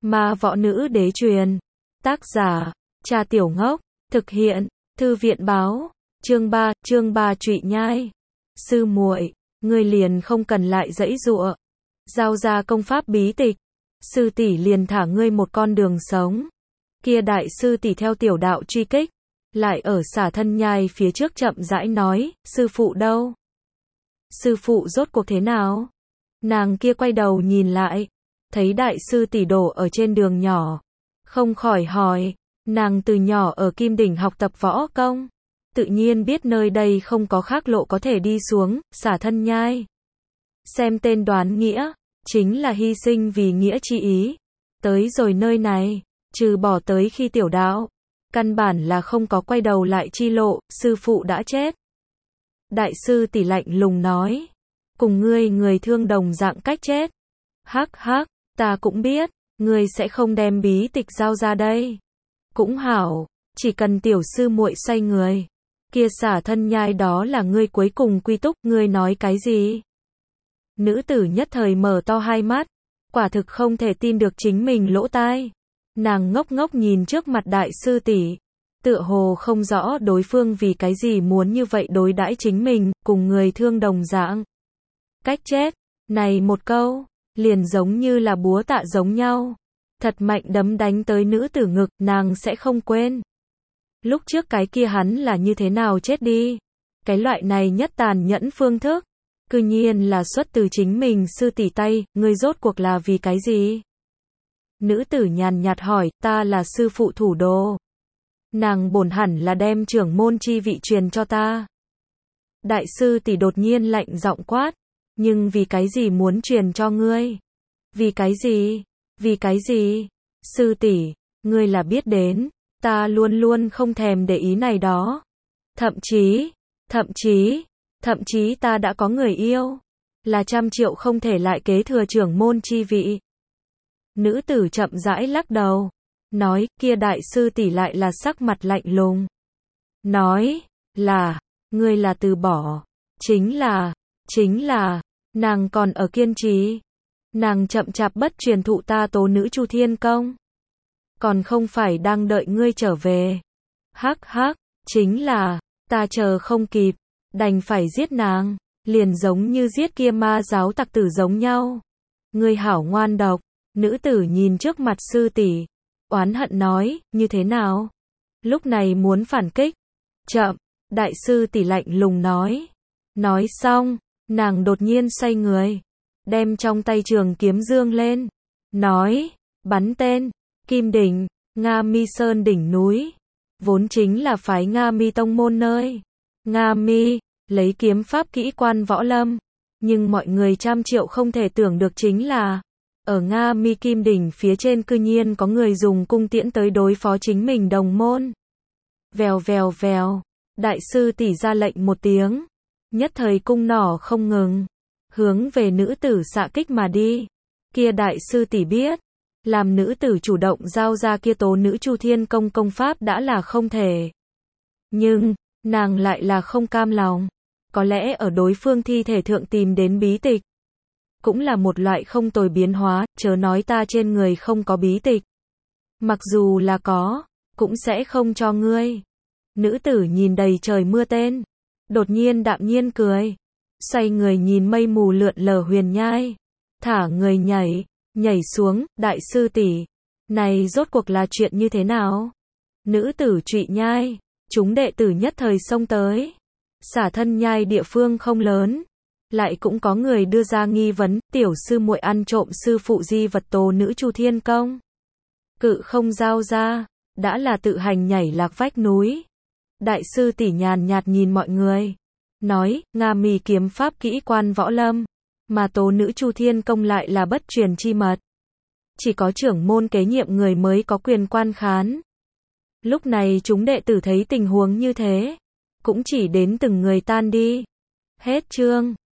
Ma võ nữ đế truyền. Tác giả, Trà Tiểu Ngốc. Thực hiện, Thư viện báo. Chương 3 Trụy nhai. Sư muội, ngươi liền không cần lại giãy giụa. Giao ra công pháp bí tịch. Sư tỷ liền thả ngươi một con đường sống. Kia đại sư tỷ theo tiểu đạo truy kích. Lại ở Xả Thân nhai phía trước chậm rãi nói, sư phụ đâu? Sư phụ rốt cuộc thế nào? Nàng kia quay đầu nhìn lại. Thấy đại sư tỷ đổ ở trên đường nhỏ. Không khỏi hỏi, nàng từ nhỏ ở Kim Đỉnh học tập võ công. Tự nhiên biết nơi đây không có khác lộ có thể đi xuống, Xả Thân nhai. Xem tên đoán nghĩa, chính là hy sinh vì nghĩa chi ý. Tới rồi nơi này, trừ bỏ tới khi tiểu đạo, căn bản là không có quay đầu lại chi lộ, sư phụ đã chết. Đại sư tỷ lạnh lùng nói, cùng ngươi người thương đồng dạng cách chết. Hắc hắc, ta cũng biết, ngươi sẽ không đem bí tịch giao ra đây. Cũng hảo, chỉ cần tiểu sư muội xoay người. Kia Xả Thân nhai đó là ngươi cuối cùng quy túc, ngươi nói cái gì? Nữ tử nhất thời mở to hai mắt, quả thực không thể tin được chính mình lỗ tai. Nàng ngốc ngốc nhìn trước mặt đại sư tỷ, tựa hồ không rõ đối phương vì cái gì muốn như vậy đối đãi chính mình, cùng người thương đồng dạng. Cách chết, này một câu, liền giống như là búa tạ giống nhau. Thật mạnh đấm đánh tới nữ tử ngực, nàng sẽ không quên. Lúc trước cái kia hắn là như thế nào chết đi. Cái loại này nhất tàn nhẫn phương thức, cư nhiên là xuất từ chính mình sư tỷ tay, ngươi rốt cuộc là vì cái gì? Nữ tử nhàn nhạt hỏi, ta là sư phụ thủ đô. Nàng bổn hẳn là đem trưởng môn chi vị truyền cho ta. Đại sư tỷ đột nhiên lạnh giọng quát, nhưng vì cái gì muốn truyền cho ngươi? Vì cái gì? Vì cái gì? Sư tỷ, ngươi là biết đến, ta luôn luôn không thèm để ý này đó. Thậm chí ta đã có người yêu, là 100 triệu không thể lại kế thừa trưởng môn chi vị. Nữ tử chậm rãi lắc đầu, nói, kia đại sư tỷ lại là sắc mặt lạnh lùng. Nói, là, ngươi là từ bỏ, chính là, nàng còn ở kiên trì. Nàng chậm chạp bất truyền thụ ta tố nữ Chu Thiên Công. Còn không phải đang đợi ngươi trở về. Hắc hắc, chính là, ta chờ không kịp, đành phải giết nàng, liền giống như giết kia ma giáo tặc tử giống nhau. Ngươi hảo ngoan độc, nữ tử nhìn trước mặt sư tỷ, oán hận nói, như thế nào? Lúc này muốn phản kích. Chậm, đại sư tỷ lạnh lùng nói. Nói xong, nàng đột nhiên xoay người, đem trong tay trường kiếm dương lên, nói, bắn tên, Kim Đỉnh, Nga Mi Sơn đỉnh núi, vốn chính là phái Nga Mi tông môn nơi. Nga Mi, lấy kiếm pháp kỹ quan võ lâm, nhưng mọi người 100 triệu không thể tưởng được chính là, ở Nga Mi Kim Đỉnh phía trên cư nhiên có người dùng cung tiễn tới đối phó chính mình đồng môn. Vèo vèo vèo, đại sư tỷ ra lệnh một tiếng, nhất thời cung nỏ không ngừng, hướng về nữ tử xạ kích mà đi. Kia đại sư tỷ biết, làm nữ tử chủ động giao ra kia tố nữ Chu Thiên Công công pháp đã là không thể. Nhưng, nàng lại là không cam lòng. Có lẽ ở đối phương thi thể thượng tìm đến bí tịch, cũng là một loại không tồi biến hóa, chớ nói ta trên người không có bí tịch. Mặc dù là có, cũng sẽ không cho ngươi. Nữ tử nhìn đầy trời mưa tên, đột nhiên đạm nhiên cười, xoay người nhìn mây mù lượn lờ huyền nhai, thả người nhảy xuống, đại sư tỷ, này rốt cuộc là chuyện như thế nào? Nữ tử Trụy nhai, chúng đệ tử nhất thời xông tới. Xả Thân nhai địa phương không lớn, lại cũng có người đưa ra nghi vấn, tiểu sư muội ăn trộm sư phụ di vật tố nữ Chu Thiên Công. Cự không giao ra, đã là tự hành nhảy lạc vách núi. Đại sư tỷ nhàn nhạt nhìn mọi người, nói, Nga Mi kiếm pháp kỹ quan võ lâm, mà tố nữ Chu Thiên Công lại là bất truyền chi mật. Chỉ có trưởng môn kế nhiệm người mới có quyền quan khán. Lúc này chúng đệ tử thấy tình huống như thế, cũng chỉ đến từng người tan đi. Hết chương.